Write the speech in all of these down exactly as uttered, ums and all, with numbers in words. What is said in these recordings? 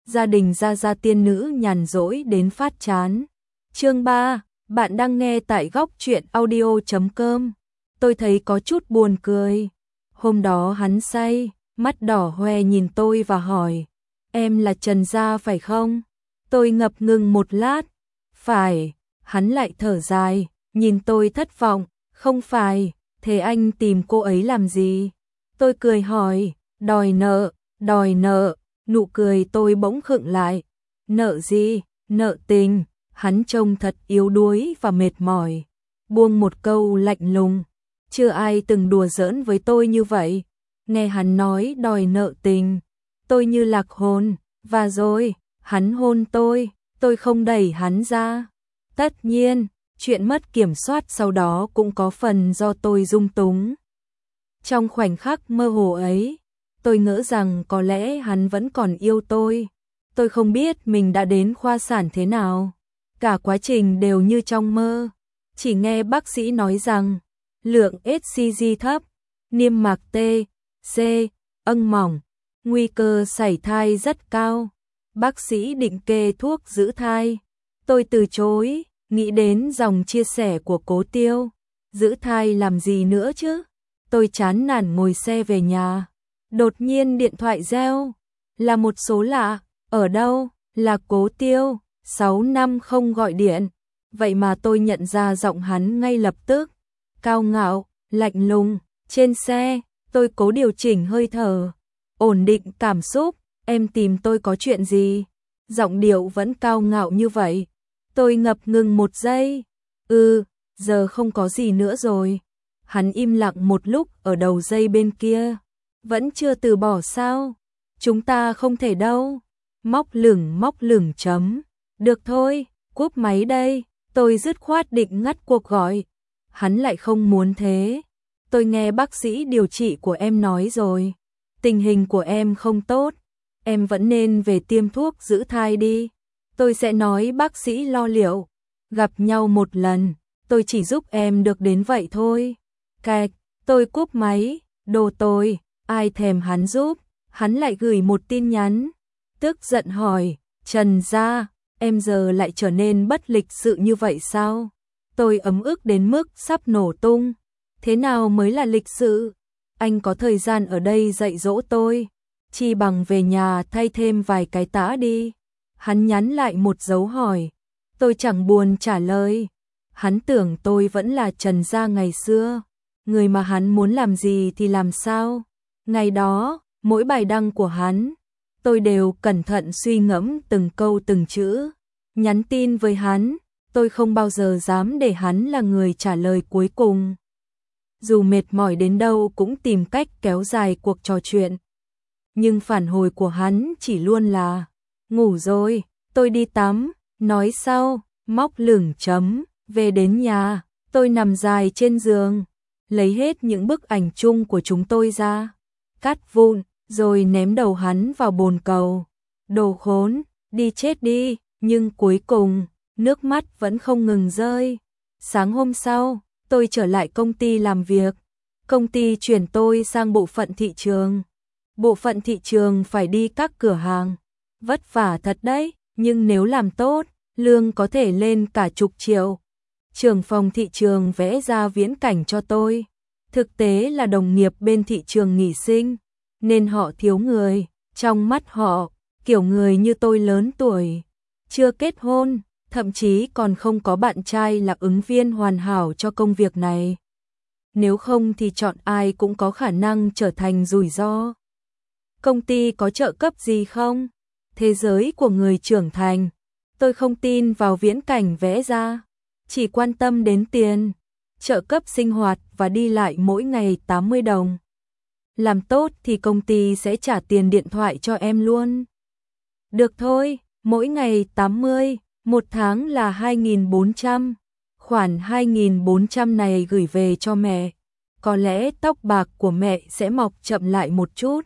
gia đình gia gia tiên nữ nhàn rỗi đến phát chán. Chương ba, bạn đang nghe tại góc truyện audio chấm com. Tôi thấy có chút buồn cười. Hôm đó hắn say, mắt đỏ hoe nhìn tôi và hỏi, em là Trần Gia phải không? Tôi ngập ngừng một lát, phải. Hắn lại thở dài, nhìn tôi thất vọng, không phải, thế anh tìm cô ấy làm gì? Tôi cười hỏi, đòi nợ, đòi nợ, nụ cười tôi bỗng khựng lại. Nợ gì? Nợ tình. Hắn trông thật yếu đuối và mệt mỏi, buông một câu lạnh lùng. Chưa ai từng đùa giỡn với tôi như vậy. Nghe hắn nói đòi nợ tình, tôi như lạc hồn, và rồi, hắn hôn tôi, tôi không đẩy hắn ra. Tất nhiên, chuyện mất kiểm soát sau đó cũng có phần do tôi dung túng. Trong khoảnh khắc mơ hồ ấy, tôi ngỡ rằng có lẽ hắn vẫn còn yêu tôi. Tôi không biết mình đã đến khoa sản thế nào. Cả quá trình đều như trong mơ. Chỉ nghe bác sĩ nói rằng, lượng ếch xê giê thấp, niêm mạc T, C, âng mỏng, nguy cơ sảy thai rất cao. Bác sĩ định kê thuốc giữ thai. Tôi từ chối, nghĩ đến dòng chia sẻ của Cố Tiêu. Giữ thai làm gì nữa chứ? Tôi chán nản ngồi xe về nhà. Đột nhiên điện thoại reo. Là một số lạ. Ở đâu? Là Cố Tiêu. Sáu năm không gọi điện. Vậy mà tôi nhận ra giọng hắn ngay lập tức. Cao ngạo, lạnh lùng. Trên xe, tôi cố điều chỉnh hơi thở, ổn định cảm xúc. Em tìm tôi có chuyện gì? Giọng điệu vẫn cao ngạo như vậy. Tôi ngập ngừng một giây. Ừ, giờ không có gì nữa rồi. Hắn im lặng một lúc ở đầu dây bên kia. Vẫn chưa từ bỏ sao? Chúng ta không thể đâu. Móc lửng móc lửng chấm. Được thôi, cúp máy đây. Tôi dứt khoát định ngắt cuộc gọi. Hắn lại không muốn thế. Tôi nghe bác sĩ điều trị của em nói rồi. Tình hình của em không tốt. Em vẫn nên về tiêm thuốc giữ thai đi. Tôi sẽ nói bác sĩ lo liệu. Gặp nhau một lần, tôi chỉ giúp em được đến vậy thôi. Cạch, tôi cúp máy. Đồ tôi, ai thèm hắn giúp. Hắn lại gửi một tin nhắn. Tức giận hỏi, Trần Gia, em giờ lại trở nên bất lịch sự như vậy sao? Tôi ấm ức đến mức sắp nổ tung. Thế nào mới là lịch sự? Anh có thời gian ở đây dạy dỗ tôi, chi bằng về nhà thay thêm vài cái tã đi. Hắn nhắn lại một dấu hỏi. Tôi chẳng buồn trả lời. Hắn tưởng tôi vẫn là Trần Gia ngày xưa, người mà hắn muốn làm gì thì làm sao. Ngày đó, mỗi bài đăng của hắn, tôi đều cẩn thận suy ngẫm từng câu từng chữ. Nhắn tin với hắn, tôi không bao giờ dám để hắn là người trả lời cuối cùng. Dù mệt mỏi đến đâu cũng tìm cách kéo dài cuộc trò chuyện. Nhưng phản hồi của hắn chỉ luôn là, ngủ rồi, tôi đi tắm, nói sau, móc lửng chấm, về đến nhà, tôi nằm dài trên giường, lấy hết những bức ảnh chung của chúng tôi ra, cắt vụn, rồi ném đầu hắn vào bồn cầu. Đồ khốn, đi chết đi, nhưng cuối cùng, nước mắt vẫn không ngừng rơi. Sáng hôm sau, tôi trở lại công ty làm việc. Công ty chuyển tôi sang bộ phận thị trường. Bộ phận thị trường phải đi các cửa hàng. Vất vả thật đấy, nhưng nếu làm tốt, lương có thể lên cả chục triệu. Trưởng phòng thị trường vẽ ra viễn cảnh cho tôi. Thực tế là đồng nghiệp bên thị trường nghỉ sinh, nên họ thiếu người. Trong mắt họ, kiểu người như tôi lớn tuổi, chưa kết hôn, thậm chí còn không có bạn trai là ứng viên hoàn hảo cho công việc này. Nếu không thì chọn ai cũng có khả năng trở thành rủi ro. Công ty có trợ cấp gì không? Thế giới của người trưởng thành. Tôi không tin vào viễn cảnh vẽ ra, chỉ quan tâm đến tiền. Trợ cấp sinh hoạt và đi lại mỗi ngày tám mươi đồng. Làm tốt thì công ty sẽ trả tiền điện thoại cho em luôn. Được thôi, mỗi ngày tám mươi, một tháng là hai nghìn bốn trăm. Khoản hai nghìn bốn trăm này gửi về cho mẹ. Có lẽ tóc bạc của mẹ sẽ mọc chậm lại một chút.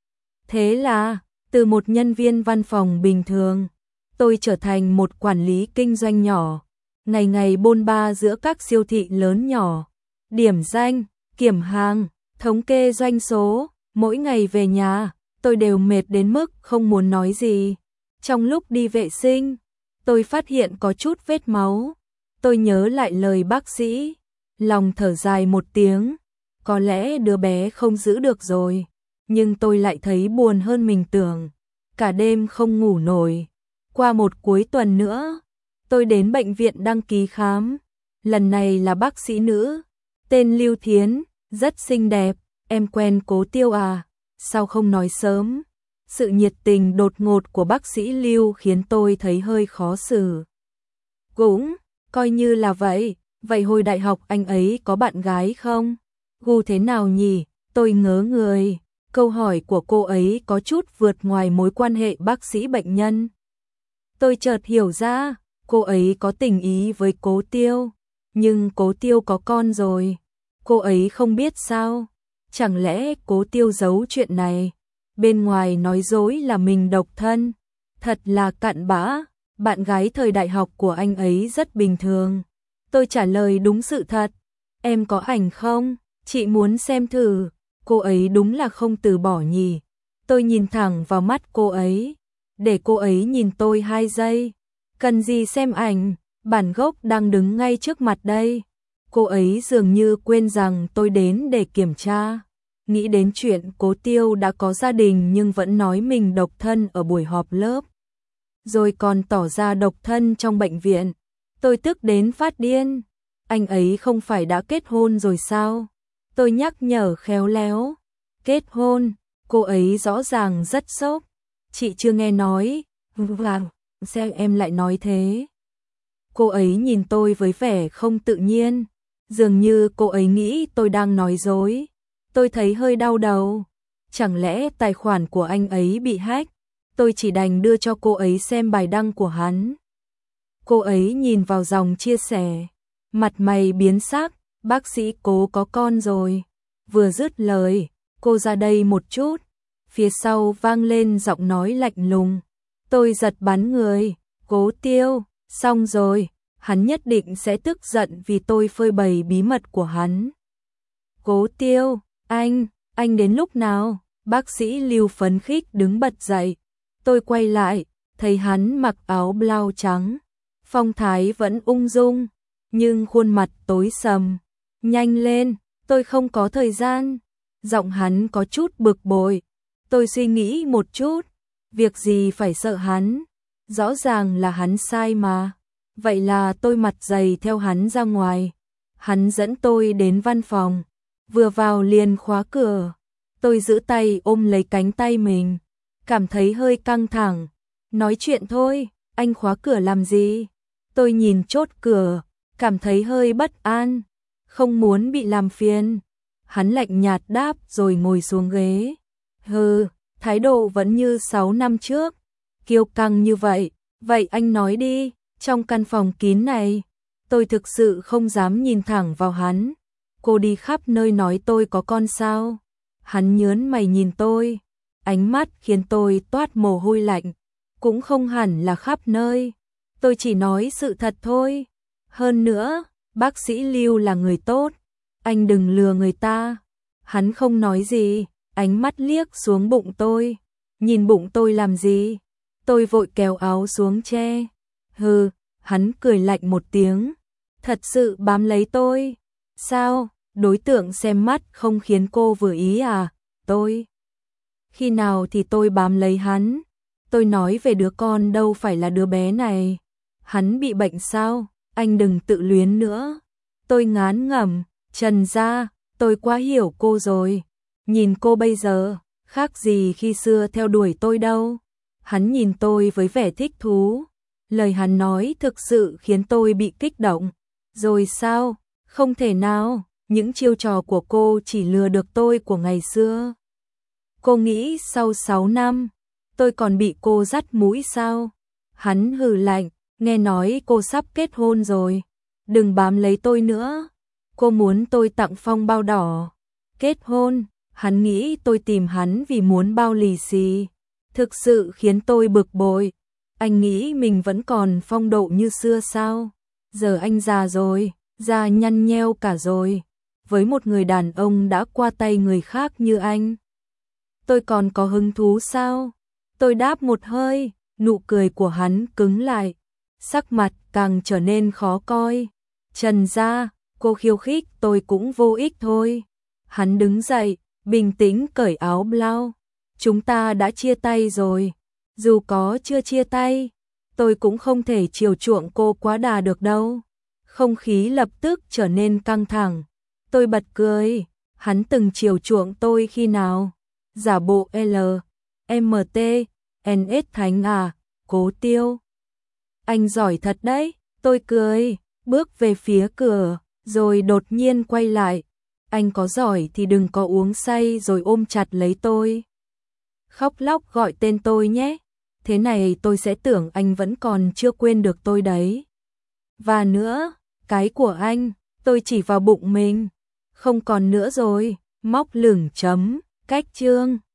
Thế là, từ một nhân viên văn phòng bình thường, tôi trở thành một quản lý kinh doanh nhỏ. Ngày ngày bôn ba giữa các siêu thị lớn nhỏ, điểm danh, kiểm hàng, thống kê doanh số. Mỗi ngày về nhà, tôi đều mệt đến mức không muốn nói gì. Trong lúc đi vệ sinh, tôi phát hiện có chút vết máu. Tôi nhớ lại lời bác sĩ, lòng thở dài một tiếng, có lẽ đứa bé không giữ được rồi, nhưng tôi lại thấy buồn hơn mình tưởng, cả đêm không ngủ nổi. Qua một cuối tuần nữa, tôi đến bệnh viện đăng ký khám, lần này là bác sĩ nữ, tên Lưu Thiến, rất xinh đẹp. Em quen Cố Tiêu à? Sao không nói sớm? Sự nhiệt tình đột ngột của bác sĩ Lưu khiến tôi thấy hơi khó xử. Cũng, coi như là vậy. Vậy hồi đại học anh ấy có bạn gái không? Gu thế nào nhỉ? Tôi ngớ người. Câu hỏi của cô ấy có chút vượt ngoài mối quan hệ bác sĩ bệnh nhân. Tôi chợt hiểu ra, cô ấy có tình ý với Cố Tiêu. Nhưng Cố Tiêu có con rồi. Cô ấy không biết sao? Chẳng lẽ Cố Tiêu giấu chuyện này? Bên ngoài nói dối là mình độc thân. Thật là cặn bã. Bạn gái thời đại học của anh ấy rất bình thường. Tôi trả lời đúng sự thật. Em có ảnh không? Chị muốn xem thử. Cô ấy đúng là không từ bỏ nhỉ. Tôi nhìn thẳng vào mắt cô ấy. Để cô ấy nhìn tôi hai giây. Cần gì xem ảnh? Bản gốc đang đứng ngay trước mặt đây. Cô ấy dường như quên rằng tôi đến để kiểm tra. Nghĩ đến chuyện Cố Tiêu đã có gia đình nhưng vẫn nói mình độc thân ở buổi họp lớp. Rồi còn tỏ ra độc thân trong bệnh viện. Tôi tức đến phát điên. Anh ấy không phải đã kết hôn rồi sao? Tôi nhắc nhở khéo léo. Kết hôn? Cô ấy rõ ràng rất sốc. Chị chưa nghe nói. Vâng, sao em lại nói thế? Cô ấy nhìn tôi với vẻ không tự nhiên. Dường như cô ấy nghĩ tôi đang nói dối. Tôi thấy hơi đau đầu. Chẳng lẽ tài khoản của anh ấy bị hack? Tôi chỉ đành đưa cho cô ấy xem bài đăng của hắn. Cô ấy nhìn vào dòng chia sẻ. Mặt mày biến sắc. Bác sĩ Cố có con rồi. Vừa dứt lời, cô ra đây một chút. Phía sau vang lên giọng nói lạnh lùng. Tôi giật bắn người. Cố Tiêu, xong rồi. Hắn nhất định sẽ tức giận vì tôi phơi bày bí mật của hắn. Cố Tiêu, anh, anh đến lúc nào? Bác sĩ Lưu phấn khích đứng bật dậy. Tôi quay lại, thấy hắn mặc áo blau trắng. Phong thái vẫn ung dung, nhưng khuôn mặt tối sầm. Nhanh lên, tôi không có thời gian. Giọng hắn có chút bực bội. Tôi suy nghĩ một chút. Việc gì phải sợ hắn? Rõ ràng là hắn sai mà. Vậy là tôi mặt dày theo hắn ra ngoài. Hắn dẫn tôi đến văn phòng. Vừa vào liền khóa cửa. Tôi giữ tay ôm lấy cánh tay mình. Cảm thấy hơi căng thẳng. Nói chuyện thôi, anh khóa cửa làm gì? Tôi nhìn chốt cửa, cảm thấy hơi bất an. Không muốn bị làm phiền. Hắn lạnh nhạt đáp rồi ngồi xuống ghế. Hừ, thái độ vẫn như sáu năm trước. Kiêu căng như vậy. Vậy anh nói đi, trong căn phòng kín này, tôi thực sự không dám nhìn thẳng vào hắn. Cô đi khắp nơi nói tôi có con sao? Hắn nhớn mày nhìn tôi. Ánh mắt khiến tôi toát mồ hôi lạnh. Cũng không hẳn là khắp nơi. Tôi chỉ nói sự thật thôi. Hơn nữa, bác sĩ Lưu là người tốt. Anh đừng lừa người ta. Hắn không nói gì, ánh mắt liếc xuống bụng tôi. Nhìn bụng tôi làm gì? Tôi vội kéo áo xuống che. Hừ, hắn cười lạnh một tiếng. Thật sự bám lấy tôi. Sao, đối tượng xem mắt không khiến cô vừa ý à? Tôi. Khi nào thì tôi bám lấy hắn? Tôi nói về đứa con đâu phải là đứa bé này. Hắn bị bệnh sao? Anh đừng tự luyến nữa. Tôi ngán ngẩm, Trần gia, tôi quá hiểu cô rồi. Nhìn cô bây giờ, khác gì khi xưa theo đuổi tôi đâu. Hắn nhìn tôi với vẻ thích thú. Lời hắn nói thực sự khiến tôi bị kích động. Rồi sao? Không thể nào, những chiêu trò của cô chỉ lừa được tôi của ngày xưa. Cô nghĩ sau sáu năm, tôi còn bị cô dắt mũi sao? Hắn hừ lạnh, nghe nói cô sắp kết hôn rồi. Đừng bám lấy tôi nữa. Cô muốn tôi tặng phong bao đỏ. Kết hôn, hắn nghĩ tôi tìm hắn vì muốn bao lì xì. Thực sự khiến tôi bực bội. Anh nghĩ mình vẫn còn phong độ như xưa sao? Giờ anh già rồi, da nhăn nheo cả rồi. Với một người đàn ông đã qua tay người khác như anh, tôi còn có hứng thú sao? Tôi đáp một hơi, Nụ cười của hắn cứng lại, sắc mặt càng trở nên khó coi. Trần gia, cô khiêu khích tôi cũng vô ích thôi. Hắn đứng dậy, bình tĩnh cởi áo blau. Chúng ta đã chia tay rồi. Dù có chưa chia tay, tôi cũng không thể chiều chuộng cô quá đà được đâu. Không khí lập tức trở nên căng thẳng. Tôi bật cười. Hắn từng chiều chuộng tôi khi nào? Giả bộ L, M T, N S Thánh à, Cố Tiêu. Anh giỏi thật đấy. Tôi cười, bước về phía cửa, rồi đột nhiên quay lại. Anh có giỏi thì đừng có uống say rồi ôm chặt lấy tôi. Khóc lóc gọi tên tôi nhé. Thế này tôi sẽ tưởng anh vẫn còn chưa quên được tôi đấy. Và nữa, cái của anh, tôi chỉ vào bụng mình. Không còn nữa rồi, móc lửng chấm, cách chương.